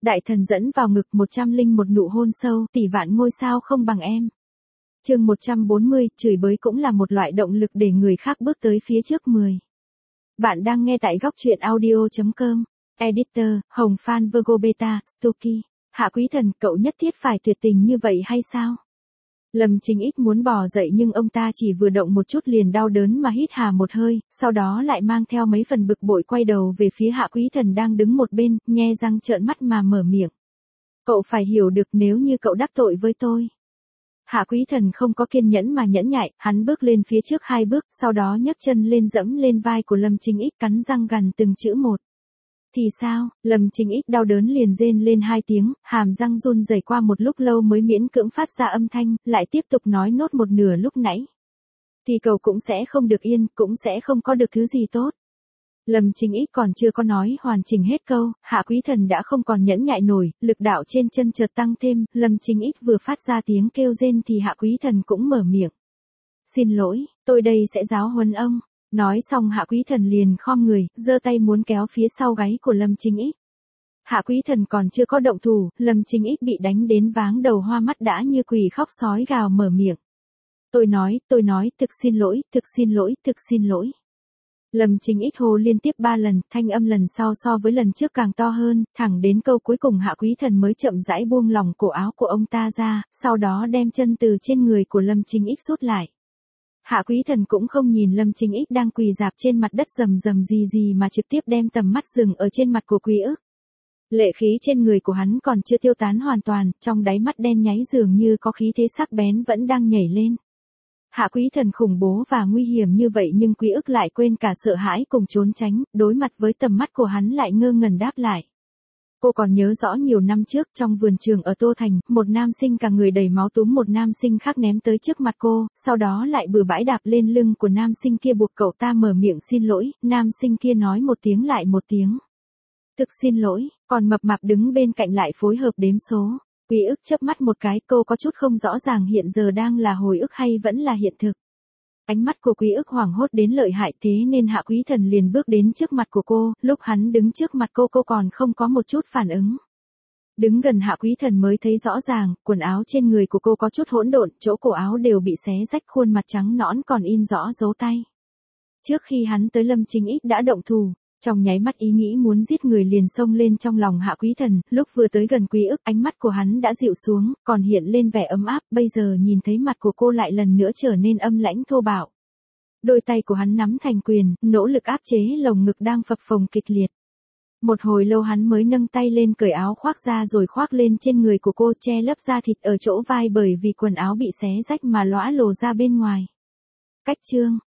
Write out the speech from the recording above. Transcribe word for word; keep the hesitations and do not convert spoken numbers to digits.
Đại thần dẫn vào ngực một trăm linh một nụ hôn sâu, tỷ vạn ngôi sao không bằng em. Chương một trăm bốn mươi, chửi bới cũng là một loại động lực để người khác bước tới phía trước mười. Bạn đang nghe tại góc truyện audio chấm com. Editor, Hồng Phan Virgo Beta, Stucky. Hạ Quý Thần, cậu nhất thiết phải tuyệt tình như vậy hay sao? Lâm Chính Ích muốn bò dậy nhưng ông ta chỉ vừa động một chút liền đau đớn mà hít hà một hơi, sau đó lại mang theo mấy phần bực bội quay đầu về phía Hạ Quý Thần đang đứng một bên, nhe răng trợn mắt mà mở miệng. Cậu phải hiểu được nếu như cậu đắc tội với tôi. Hạ Quý Thần không có kiên nhẫn mà nhẫn nhại, hắn bước lên phía trước hai bước, sau đó nhấc chân lên dẫm lên vai của Lâm Chính Ích cắn răng gằn từng chữ một. Thì sao? Lâm Chính Ích đau đớn liền rên lên hai tiếng, hàm răng run rẩy qua một lúc lâu mới miễn cưỡng phát ra âm thanh, lại tiếp tục nói nốt một nửa lúc nãy. Thì cậu cũng sẽ không được yên, cũng sẽ không có được thứ gì tốt. Lâm Chính Ích còn chưa có nói hoàn chỉnh hết câu, Hạ Quý Thần đã không còn nhẫn nhại nổi, lực đạo trên chân chợt tăng thêm, Lâm Chính Ích vừa phát ra tiếng kêu rên thì Hạ Quý Thần cũng mở miệng. Xin lỗi, tôi đây sẽ giáo huấn ông. Nói xong Hạ Quý Thần liền khom người, giơ tay muốn kéo phía sau gáy của Lâm Chính Ích. Hạ Quý Thần còn chưa có động thủ, Lâm Chính Ích bị đánh đến váng đầu hoa mắt đã như quỷ khóc sói gào mở miệng. Tôi nói, tôi nói, thực xin lỗi, thực xin lỗi, thực xin lỗi. Lâm Chính Ích hô liên tiếp ba lần, thanh âm lần sau so với lần trước càng to hơn, thẳng đến câu cuối cùng Hạ Quý Thần mới chậm rãi buông lỏng cổ áo của ông ta ra, sau đó đem chân từ trên người của Lâm Chính Ích rút lại. Hạ Quý Thần cũng không nhìn Lâm Chính Ích đang quỳ dạp trên mặt đất rầm rầm gì gì mà trực tiếp đem tầm mắt dừng ở trên mặt của Quý Ức. Lệ khí trên người của hắn còn chưa tiêu tán hoàn toàn, trong đáy mắt đen nháy dường như có khí thế sắc bén vẫn đang nhảy lên. Hạ Quý Thần khủng bố và nguy hiểm như vậy nhưng Quý Ức lại quên cả sợ hãi cùng trốn tránh, đối mặt với tầm mắt của hắn lại ngơ ngẩn đáp lại. Cô còn nhớ rõ nhiều năm trước trong vườn trường ở Tô Thành, một nam sinh cả người đầy máu túm một nam sinh khác ném tới trước mặt cô, sau đó lại bừa bãi đạp lên lưng của nam sinh kia buộc cậu ta mở miệng xin lỗi, nam sinh kia nói một tiếng lại một tiếng. Thực xin lỗi, còn mập mạp đứng bên cạnh lại phối hợp đếm số. Quý Ức chớp mắt một cái, cô có chút không rõ ràng hiện giờ đang là hồi ức hay vẫn là hiện thực. Ánh mắt của Quý Ức hoảng hốt đến lợi hại thế nên Hạ Quý Thần liền bước đến trước mặt của cô, lúc hắn đứng trước mặt cô cô còn không có một chút phản ứng. Đứng gần Hạ Quý Thần mới thấy rõ ràng, quần áo trên người của cô có chút hỗn độn, chỗ cổ áo đều bị xé rách, khuôn mặt trắng nõn còn in rõ dấu tay. Trước khi hắn tới Lâm Chính Ích đã động thủ, trong nháy mắt ý nghĩ muốn giết người liền xông lên trong lòng Hạ Quý Thần, lúc vừa tới gần Quý Ức ánh mắt của hắn đã dịu xuống, còn hiện lên vẻ ấm áp, bây giờ nhìn thấy mặt của cô lại lần nữa trở nên âm lãnh thô bạo. Đôi tay của hắn nắm thành quyền, nỗ lực áp chế lồng ngực đang phập phồng kịch liệt. Một hồi lâu hắn mới nâng tay lên cởi áo khoác ra rồi khoác lên trên người của cô che lấp da thịt ở chỗ vai bởi vì quần áo bị xé rách mà lõa lồ ra bên ngoài. Cách chương,